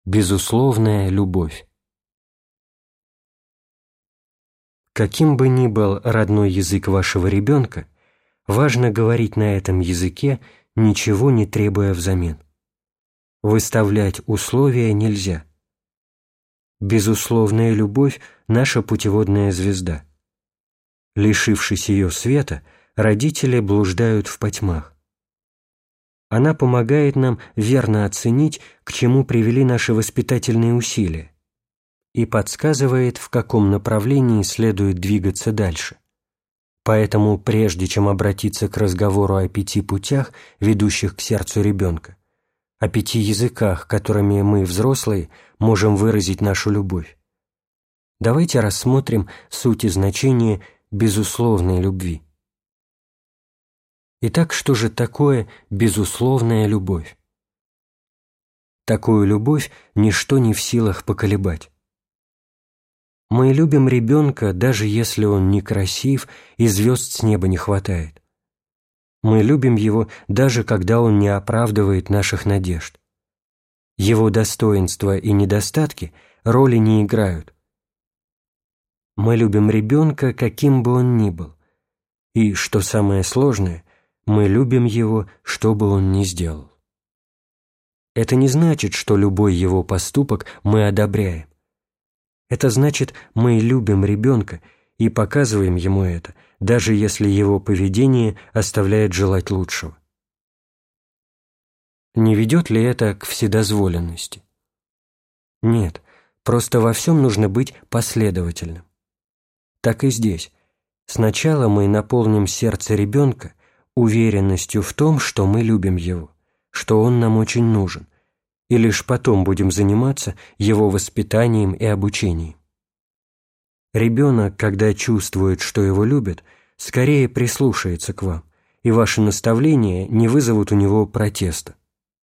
Безусловная любовь. Каким бы ни был родной язык вашего ребенка, важно говорить на этом языке, ничего не требуя взамен. Выставлять условия нельзя. Безусловная любовь – наша путеводная звезда. Лишившись ее света, родители блуждают в потьмах. Она помогает нам верно оценить, к чему привели наши воспитательные усилия, и подсказывает, в каком направлении следует двигаться дальше. Поэтому, прежде чем обратиться к разговору о 5 путях, ведущих к сердцу ребенка, о 5 языках, которыми мы, взрослые, можем выразить нашу любовь, давайте рассмотрим суть и значение безусловной любви. Итак, что же такое безусловная любовь? Такую любовь ничто не в силах поколебать. Мы любим ребенка, даже если он некрасив и звезд с неба не хватает. Мы любим его, даже когда он не оправдывает наших надежд. Его достоинства и недостатки роли не играют. Мы любим ребенка, каким бы он ни был. И, что самое сложное, мы любим его, что бы он ни сделал. Это не значит, что любой его поступок мы одобряем. Это значит, мы любим ребенка и показываем ему это, даже если его поведение оставляет желать лучшего. Не ведет ли это к вседозволенности? Нет, просто во всем нужно быть последовательным. Так и здесь. Сначала мы наполним сердце ребенка уверенностью в том, что мы любим его, что он нам очень нужен, и лишь потом будем заниматься его воспитанием и обучением. Ребенок, когда чувствует, что его любят, скорее прислушается к вам, и ваши наставления не вызовут у него протеста.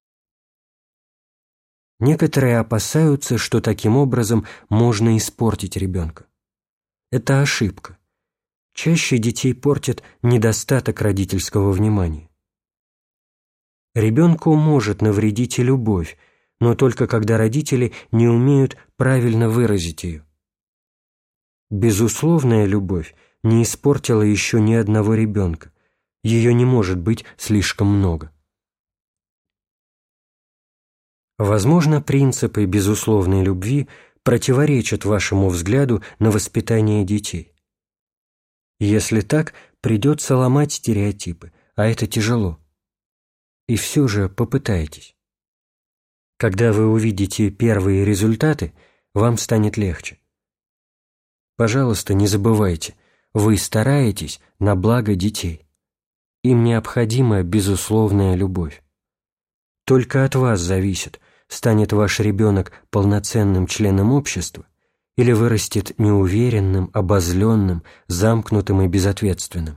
Некоторые опасаются, что таким образом можно испортить ребенка. Это ошибка. Чаще детей портит недостаток родительского внимания. Ребенку может навредить и любовь, но только когда родители не умеют правильно выразить ее. Безусловная любовь не испортила еще ни одного ребенка, ее не может быть слишком много. Возможно, принципы безусловной любви противоречат вашему взгляду на воспитание детей. Если так, придется ломать стереотипы, а это тяжело. И все же попытайтесь. Когда вы увидите первые результаты, вам станет легче. Пожалуйста, не забывайте, вы стараетесь на благо детей. Им необходима безусловная любовь. Только от вас зависит, станет ваш ребенок полноценным членом общества или вырастет неуверенным, обозленным, замкнутым и безответственным.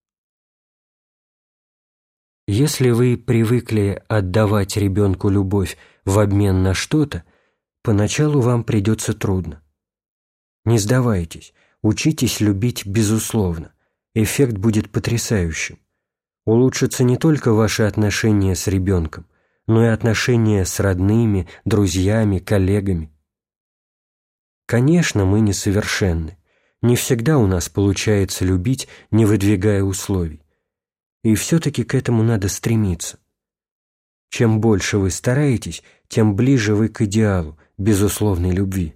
Если вы привыкли отдавать ребенку любовь в обмен на что-то, поначалу вам придется трудно. Не сдавайтесь, учитесь любить безусловно, эффект будет потрясающим. Улучшатся не только ваши отношения с ребенком, но и отношения с родными, друзьями, коллегами. Конечно, мы несовершенны, не всегда у нас получается любить, не выдвигая условий. И все-таки к этому надо стремиться. Чем больше вы стараетесь, тем ближе вы к идеалу безусловной любви.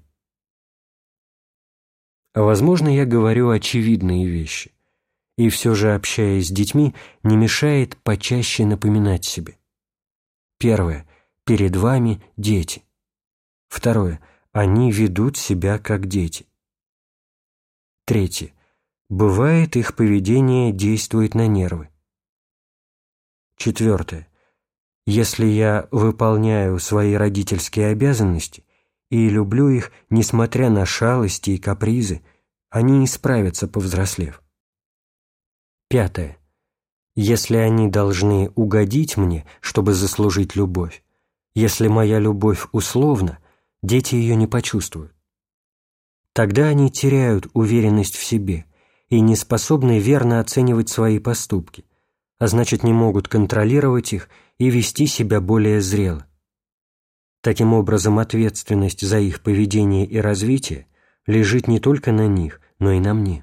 Возможно, я говорю очевидные вещи, и все же, общаясь с детьми, не мешает почаще напоминать себе. Первое. Перед вами дети. Второе. Они ведут себя как дети. Третье. Бывает, их поведение действует на нервы. Четвертое. Если я выполняю свои родительские обязанности и люблю их, несмотря на шалости и капризы, они исправятся, повзрослев. Пятое. Если они должны угодить мне, чтобы заслужить любовь, если моя любовь условна, дети ее не почувствуют. Тогда они теряют уверенность в себе и не способны верно оценивать свои поступки, а значит, не могут контролировать их и вести себя более зрело. Таким образом, ответственность за их поведение и развитие лежит не только на них, но и на мне.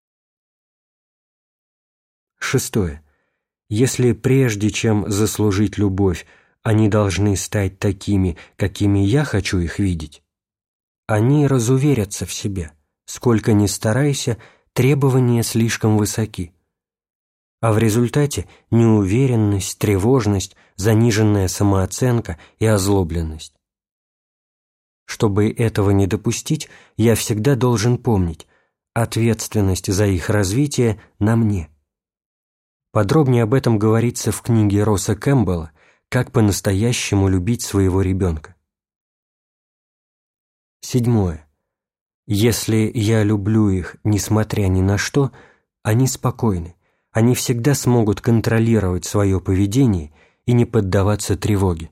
6. Если прежде чем заслужить любовь, они должны стать такими, какими я хочу их видеть, они разуверятся в себе, сколько ни старайся, требования слишком высоки. А в результате неуверенность, тревожность, заниженная самооценка и озлобленность. Чтобы этого не допустить, я всегда должен помнить, ответственность за их развитие на мне. Подробнее об этом говорится в книге Росса Кэмпбелла «Как по-настоящему любить своего ребенка». 7. Если я люблю их, несмотря ни на что, они спокойны, они всегда смогут контролировать свое поведение и не поддаваться тревоге.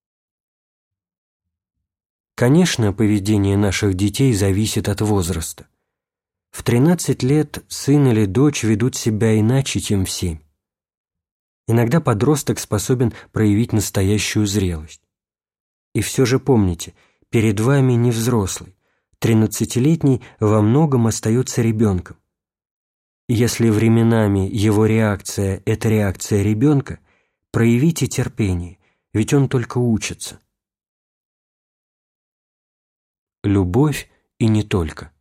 Конечно, поведение наших детей зависит от возраста. В 13 лет сын или дочь ведут себя иначе, чем в 7. Иногда подросток способен проявить настоящую зрелость. И все же помните, перед вами не взрослый, 13-летний во многом остается ребенком. Если временами его реакция – это реакция ребенка, проявите терпение, ведь он только учится. Любовь и не только.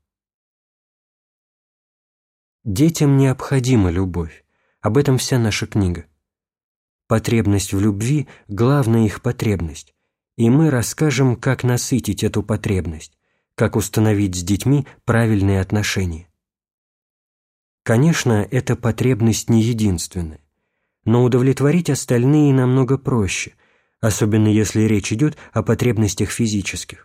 Детям необходима любовь, об этом вся наша книга. Потребность в любви – главная их потребность, и мы расскажем, как насытить эту потребность, как установить с детьми правильные отношения. Конечно, эта потребность не единственная, но удовлетворить остальные намного проще, особенно если речь идет о потребностях физических.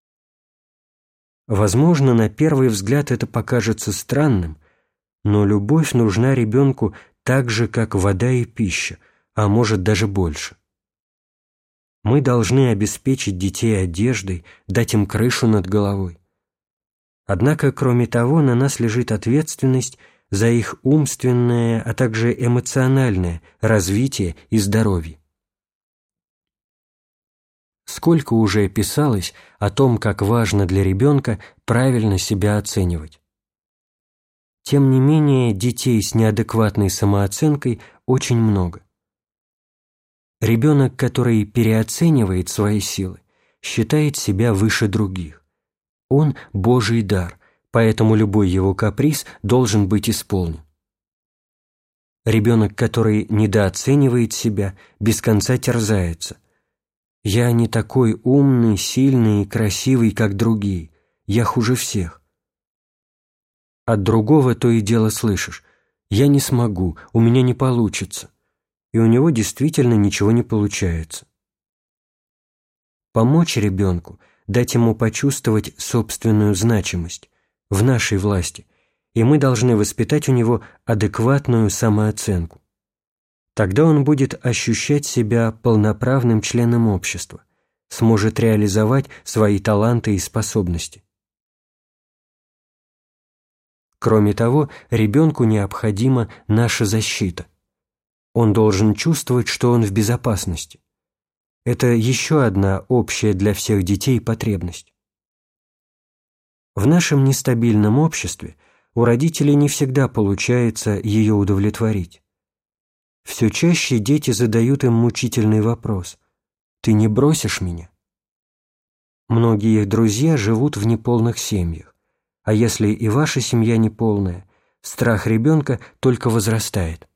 Возможно, на первый взгляд это покажется странным, но любовь нужна ребенку так же, как вода и пища, а может даже больше. Мы должны обеспечить детей одеждой, дать им крышу над головой. Однако, кроме того, на нас лежит ответственность за их умственное, а также эмоциональное развитие и здоровье. Сколько уже писалось о том, как важно для ребенка правильно себя оценивать. Тем не менее, детей с неадекватной самооценкой очень много. Ребенок, который переоценивает свои силы, считает себя выше других. Он – Божий дар, поэтому любой его каприз должен быть исполнен. Ребенок, который недооценивает себя, без конца терзается. «Я не такой умный, сильный и красивый, как другие. Я хуже всех». От другого то и дело слышишь: «Я не смогу, у меня не получится». И у него действительно ничего не получается. Помочь ребенку, дать ему почувствовать собственную значимость в нашей власти, и мы должны воспитать у него адекватную самооценку. Тогда он будет ощущать себя полноправным членом общества, сможет реализовать свои таланты и способности. Кроме того, ребенку необходима наша защита. Он должен чувствовать, что он в безопасности. Это еще одна общая для всех детей потребность. В нашем нестабильном обществе у родителей не всегда получается ее удовлетворить. Все чаще дети задают им мучительный вопрос: «Ты не бросишь меня?» Многие их друзья живут в неполных семьях, а если и ваша семья неполная, страх ребенка только возрастает.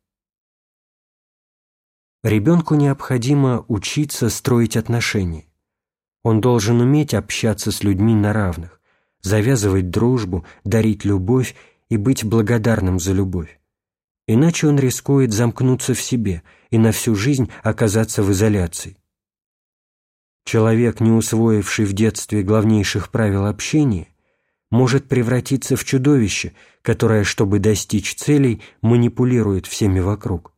Ребенку необходимо учиться строить отношения. Он должен уметь общаться с людьми на равных, завязывать дружбу, дарить любовь и быть благодарным за любовь. Иначе он рискует замкнуться в себе и на всю жизнь оказаться в изоляции. Человек, не усвоивший в детстве главнейших правил общения, может превратиться в чудовище, которое, чтобы достичь целей, манипулирует всеми вокруг.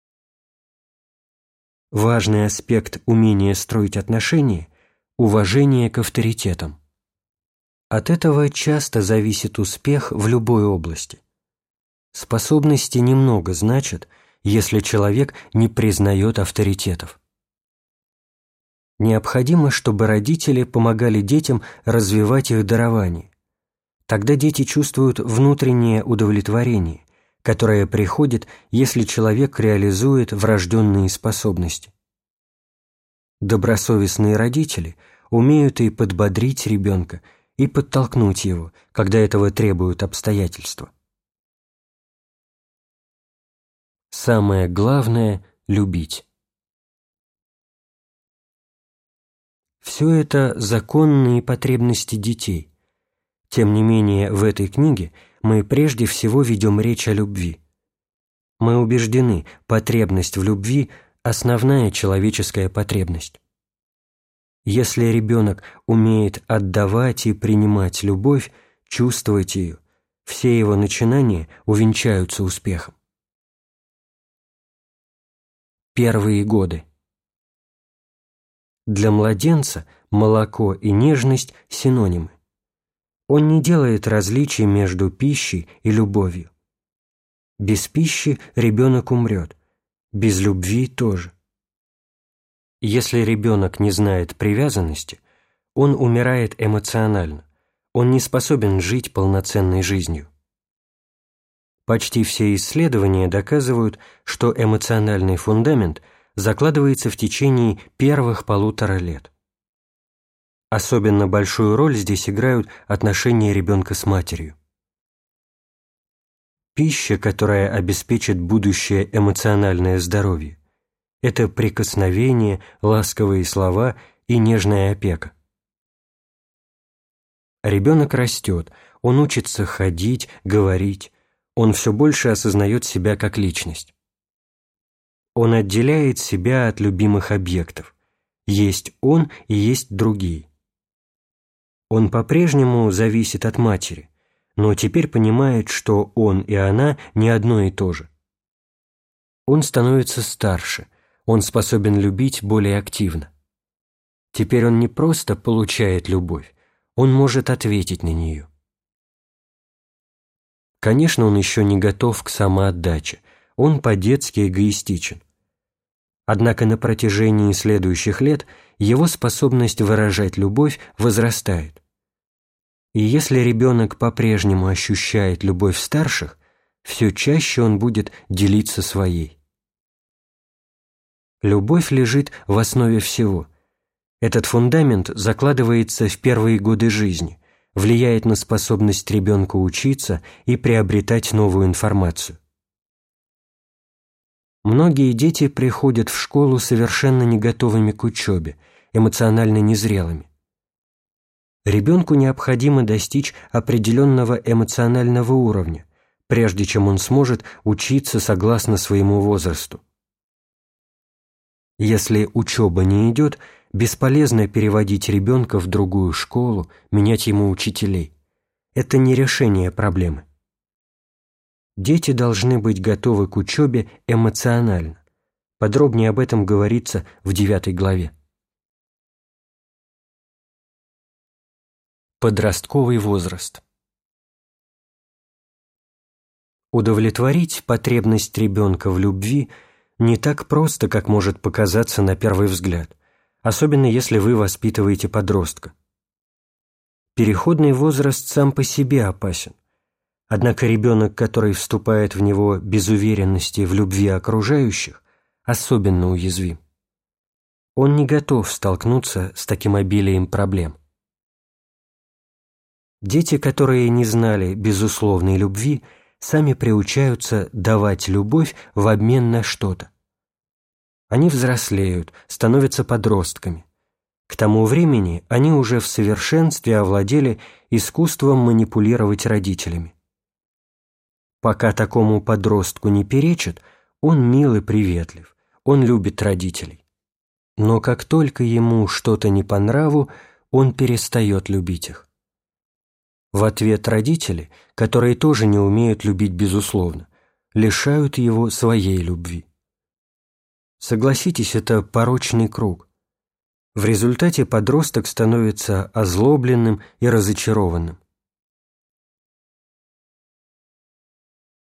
Важный аспект умения строить отношения – уважение к авторитетам. От этого часто зависит успех в любой области. Способности немного значат, если человек не признает авторитетов. Необходимо, чтобы родители помогали детям развивать их дарование. Тогда дети чувствуют внутреннее удовлетворение, которое приходит, если человек реализует врожденные способности. Добросовестные родители умеют и подбодрить ребенка, и подтолкнуть его, когда этого требуют обстоятельства. Самое главное – любить. Все это законные потребности детей. Тем не менее, в этой книге мы прежде всего ведем речь о любви. Мы убеждены, потребность в любви – основная человеческая потребность. Если ребенок умеет отдавать и принимать любовь, чувствовать ее, все его начинания увенчаются успехом. Первые годы. Для младенца молоко и нежность – синонимы. Он не делает различий между пищей и любовью. Без пищи ребенок умрет, без любви тоже. Если ребенок не знает привязанности, он умирает эмоционально, он не способен жить полноценной жизнью. Почти все исследования доказывают, что эмоциональный фундамент закладывается в течение первых 1,5 лет. Особенно большую роль здесь играют отношения ребенка с матерью. Пища, которая обеспечит будущее эмоциональное здоровье, это прикосновение, ласковые слова и нежная опека. Ребенок растет, он учится ходить, говорить, он все больше осознает себя как личность. Он отделяет себя от любимых объектов. Есть он и есть другие. Он по-прежнему зависит от матери, но теперь понимает, что он и она не одно и то же. Он становится старше, он способен любить более активно. Теперь он не просто получает любовь, он может ответить на нее. Конечно, он еще не готов к самоотдаче, он по-детски эгоистичен. Однако на протяжении следующих лет его способность выражать любовь возрастает. И если ребенок по-прежнему ощущает любовь старших, все чаще он будет делиться своей. Любовь лежит в основе всего. Этот фундамент закладывается в первые годы жизни, влияет на способность ребенка учиться и приобретать новую информацию. Многие дети приходят в школу совершенно не готовыми к учебе, эмоционально незрелыми. Ребенку необходимо достичь определенного эмоционального уровня, прежде чем он сможет учиться согласно своему возрасту. Если учеба не идет, бесполезно переводить ребенка в другую школу, менять ему учителей. Это не решение проблемы. Дети должны быть готовы к учебе эмоционально. Подробнее об этом говорится в 9 главе. Подростковый возраст. Удовлетворить потребность ребенка в любви не так просто, как может показаться на первый взгляд, особенно если вы воспитываете подростка. Переходный возраст сам по себе опасен. Однако ребенок, который вступает в него без уверенности в любви окружающих, особенно уязвим. Он не готов столкнуться с таким обилием проблем. Дети, которые не знали безусловной любви, сами приучаются давать любовь в обмен на что-то. Они взрослеют, становятся подростками. К тому времени они уже в совершенстве овладели искусством манипулировать родителями. Пока такому подростку не перечат, он мил и приветлив, он любит родителей. Но как только ему что-то не по нраву, он перестает любить их. В ответ родители, которые тоже не умеют любить безусловно, лишают его своей любви. Согласитесь, это порочный круг. В результате подросток становится озлобленным и разочарованным.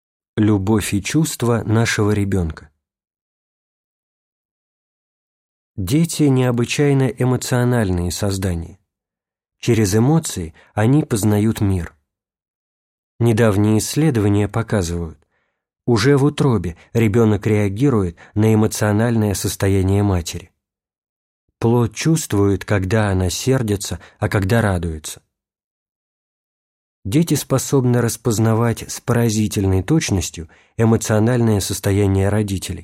Любовь и чувства нашего ребенка. Дети необычайно эмоциональные создания. Через эмоции они познают мир. Недавние исследования показывают, уже в утробе ребенок реагирует на эмоциональное состояние матери. Плод чувствует, когда она сердится, а когда радуется. Дети способны распознавать с поразительной точностью эмоциональное состояние родителей.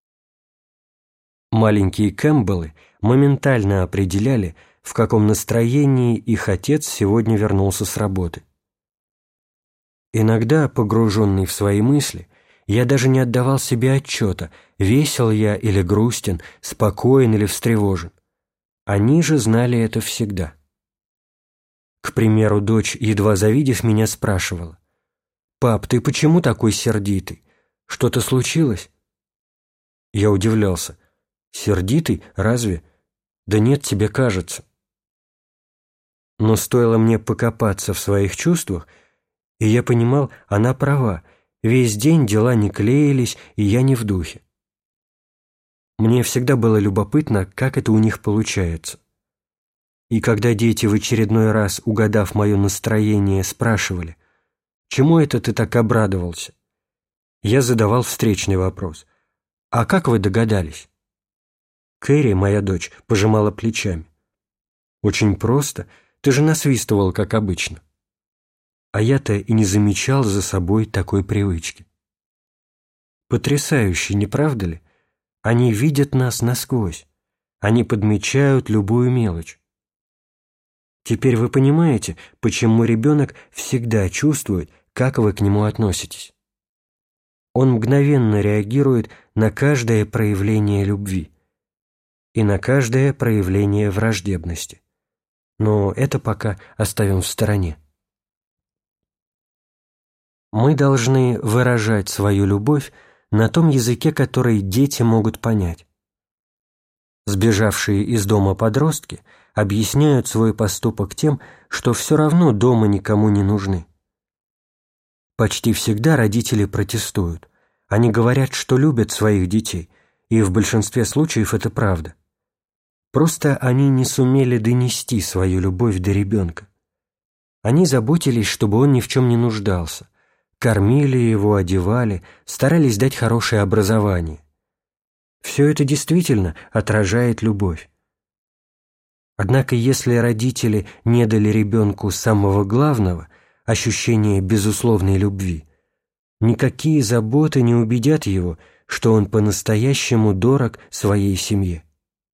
Маленькие Кэмпбеллы моментально определяли, в каком настроении их отец сегодня вернулся с работы. Иногда, погруженный в свои мысли, я даже не отдавал себе отчета, весел я или грустен, спокоен или встревожен. Они же знали это всегда. К примеру, дочь, едва завидев меня, спрашивала: «Пап, ты почему такой сердитый? Что-то случилось?» Я удивлялся. «Сердитый? Разве? Да нет, тебе кажется». Но стоило мне покопаться в своих чувствах, и я понимал, она права, весь день дела не клеились, и я не в духе. Мне всегда было любопытно, как это у них получается. И когда дети в очередной раз, угадав мое настроение, спрашивали: «Чему это ты так обрадовался?», я задавал встречный вопрос: «А как вы догадались?» Кэрри, моя дочь, пожимала плечами. «Очень просто, ты же насвистывал, как обычно». А я-то и не замечал за собой такой привычки. Потрясающе, не правда ли? Они видят нас насквозь. Они подмечают любую мелочь. Теперь вы понимаете, почему ребенок всегда чувствует, как вы к нему относитесь. Он мгновенно реагирует на каждое проявление любви и на каждое проявление враждебности. Но это пока оставим в стороне. Мы должны выражать свою любовь на том языке, который дети могут понять. Сбежавшие из дома подростки объясняют свой поступок тем, что все равно дома никому не нужны. Почти всегда родители протестуют. Они говорят, что любят своих детей, и в большинстве случаев это правда. Просто они не сумели донести свою любовь до ребенка. Они заботились, чтобы он ни в чем не нуждался, кормили его, одевали, старались дать хорошее образование. Все это действительно отражает любовь. Однако, если родители не дали ребенку самого главного, ощущения безусловной любви, никакие заботы не убедят его, что он по-настоящему дорог своей семье.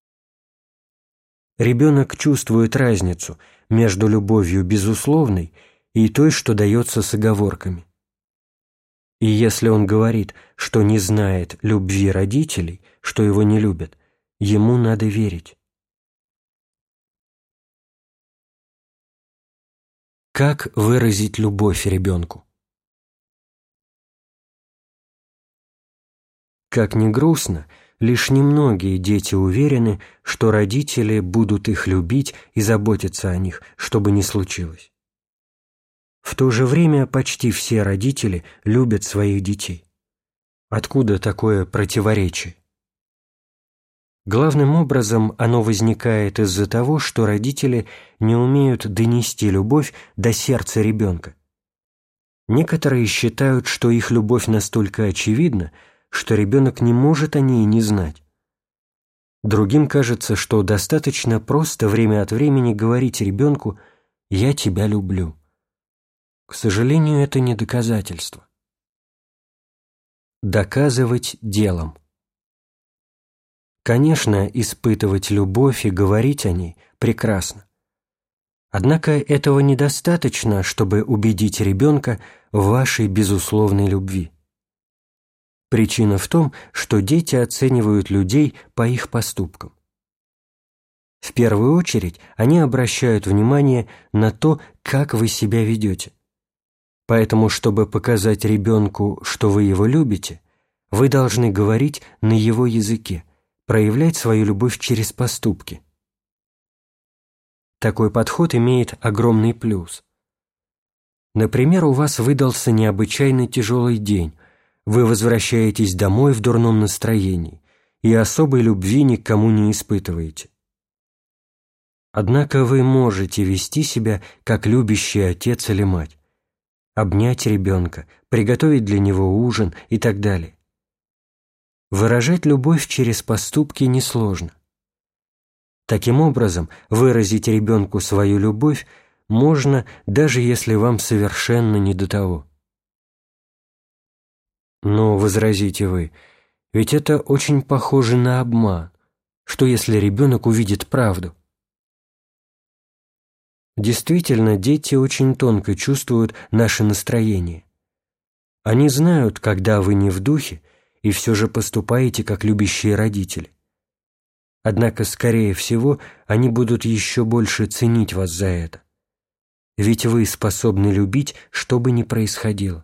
Ребенок чувствует разницу между любовью безусловной и той, что дается с оговорками. И если он говорит, что не знает любви родителей, что его не любят, ему надо верить. Как выразить любовь ребенку? Как ни грустно, лишь немногие дети уверены, что родители будут их любить и заботиться о них, что бы ни случилось. В то же время почти все родители любят своих детей. Откуда такое противоречие? Главным образом оно возникает из-за того, что родители не умеют донести любовь до сердца ребенка. Некоторые считают, что их любовь настолько очевидна, что ребенок не может о ней не знать. Другим кажется, что достаточно просто время от времени говорить ребенку «я тебя люблю». К сожалению, это не доказательство. Доказывать делом. Конечно, испытывать любовь и говорить о ней прекрасно. Однако этого недостаточно, чтобы убедить ребенка в вашей безусловной любви. Причина в том, что дети оценивают людей по их поступкам. В первую очередь они обращают внимание на то, как вы себя ведете. Поэтому, чтобы показать ребенку, что вы его любите, вы должны говорить на его языке, проявлять свою любовь через поступки. Такой подход имеет огромный плюс. Например, у вас выдался необычайно тяжелый день, вы возвращаетесь домой в дурном настроении, и особой любви ни к кому не испытываете. Однако вы можете вести себя как любящий отец или мать, обнять ребенка, приготовить для него ужин и так далее. Выражать любовь через поступки несложно. Таким образом, выразить ребенку свою любовь можно, даже если вам совершенно не до того. Но, возразите вы, ведь это очень похоже на обман. Что, если ребенок увидит правду? Действительно, дети очень тонко чувствуют наше настроение. Они знают, когда вы не в духе, и все же поступаете как любящие родители. Однако, скорее всего, они будут еще больше ценить вас за это. Ведь вы способны любить, что бы ни происходило.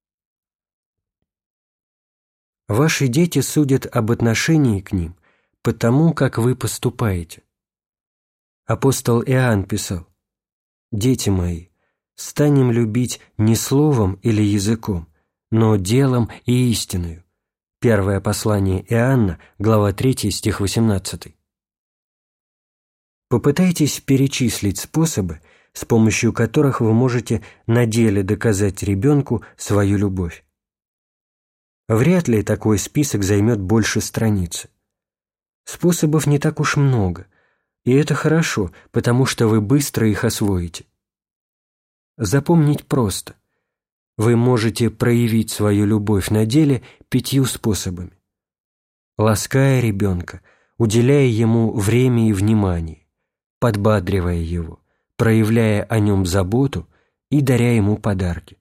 Ваши дети судят об отношении к ним по тому, как вы поступаете. Апостол Иоанн писал: «Дети мои, станем любить не словом или языком, но делом и истиною». Первое послание Иоанна, глава 3, стих 18. Попытайтесь перечислить способы, с помощью которых вы можете на деле доказать ребенку свою любовь. Вряд ли такой список займет больше страницы. Способов не так уж много, и это хорошо, потому что вы быстро их освоите. Запомнить просто. Вы можете проявить свою любовь на деле 5 способами. Лаская ребенка, уделяя ему время и внимание, подбадривая его, проявляя о нем заботу и даря ему подарки.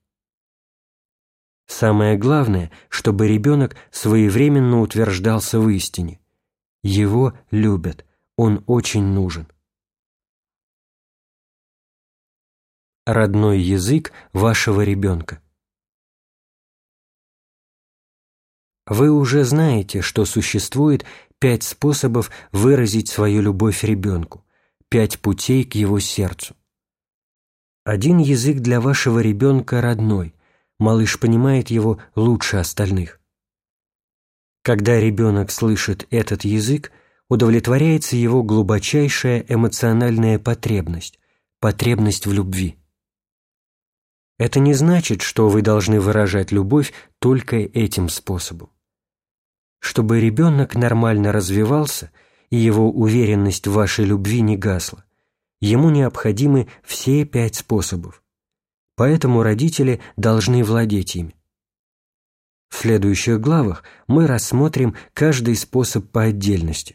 Самое главное, чтобы ребенок своевременно утверждался в истине. Его любят, он очень нужен. Родной язык вашего ребенка. Вы уже знаете, что существует 5 способов выразить свою любовь ребенку, 5 путей к его сердцу. Один язык для вашего ребенка родной, малыш понимает его лучше остальных. Когда ребенок слышит этот язык, удовлетворяется его глубочайшая эмоциональная потребность в любви. Это не значит, что вы должны выражать любовь только этим способом. Чтобы ребенок нормально развивался и его уверенность в вашей любви не гасла, ему необходимы все 5 способов. Поэтому родители должны владеть ими. В следующих главах мы рассмотрим каждый способ по отдельности.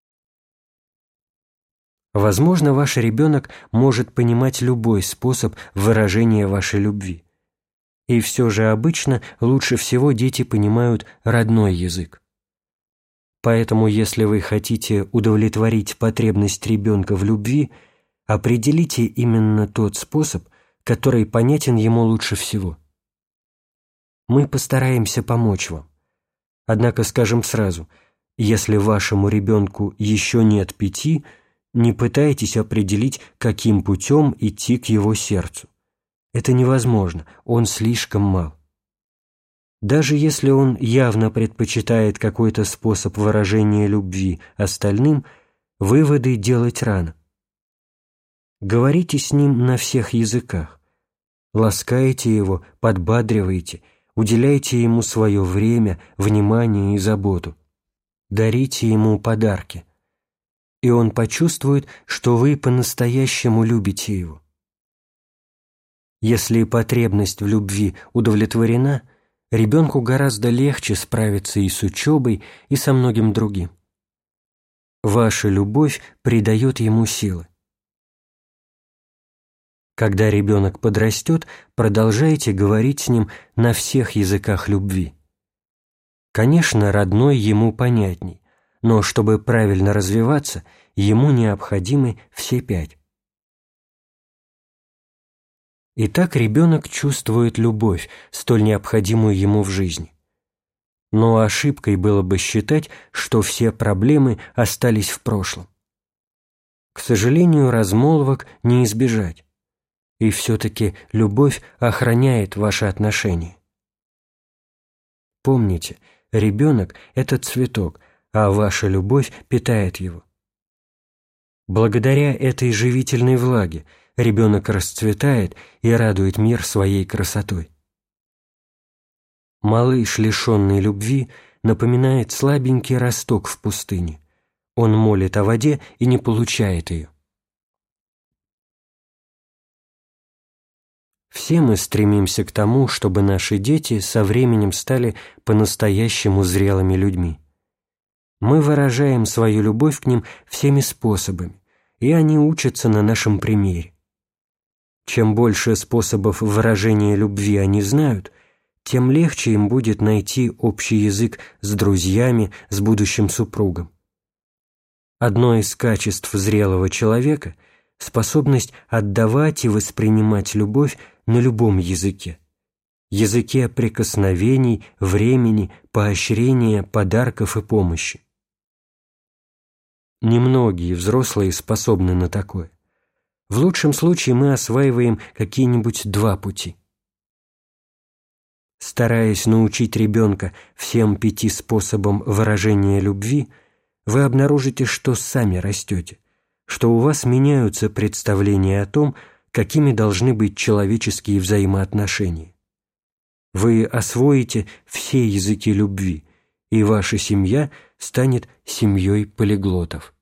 Возможно, ваш ребенок может понимать любой способ выражения вашей любви. И все же обычно лучше всего дети понимают родной язык. Поэтому, если вы хотите удовлетворить потребность ребенка в любви, определите именно тот способ, который понятен ему лучше всего. Мы постараемся помочь вам. Однако скажем сразу, если вашему ребенку еще нет 5, не пытайтесь определить, каким путем идти к его сердцу. Это невозможно, он слишком мал. Даже если он явно предпочитает какой-то способ выражения любви остальным, выводы делать рано. Говорите с ним на всех языках. Ласкайте его, подбадривайте, уделяйте ему свое время, внимание и заботу. Дарите ему подарки. И он почувствует, что вы по-настоящему любите его. Если потребность в любви удовлетворена, ребенку гораздо легче справиться и с учебой, и со многим другим. Ваша любовь придает ему силы. Когда ребенок подрастет, продолжайте говорить с ним на всех языках любви. Конечно, родной ему понятней, но чтобы правильно развиваться, ему необходимы все 5. Итак, ребенок чувствует любовь, столь необходимую ему в жизни. Но ошибкой было бы считать, что все проблемы остались в прошлом. К сожалению, размолвок не избежать. И все-таки любовь охраняет ваши отношения. Помните, ребенок – это цветок, а ваша любовь питает его. Благодаря этой живительной влаге ребенок расцветает и радует мир своей красотой. Малыш, лишенный любви, напоминает слабенький росток в пустыне. Он молит о воде и не получает ее. Все мы стремимся к тому, чтобы наши дети со временем стали по-настоящему зрелыми людьми. Мы выражаем свою любовь к ним всеми способами, и они учатся на нашем примере. Чем больше способов выражения любви они знают, тем легче им будет найти общий язык с друзьями, с будущим супругом. Одно из качеств зрелого человека – способность отдавать и воспринимать любовь на любом языке. Языке прикосновений, времени, поощрения, подарков и помощи. Немногие взрослые способны на такое. В лучшем случае мы осваиваем какие-нибудь 2 пути. Стараясь научить ребенка всем 5 способам выражения любви, вы обнаружите, что сами растете, что у вас меняются представления о том, какими должны быть человеческие взаимоотношения. Вы освоите все языки любви, и ваша семья станет семьей полиглотов.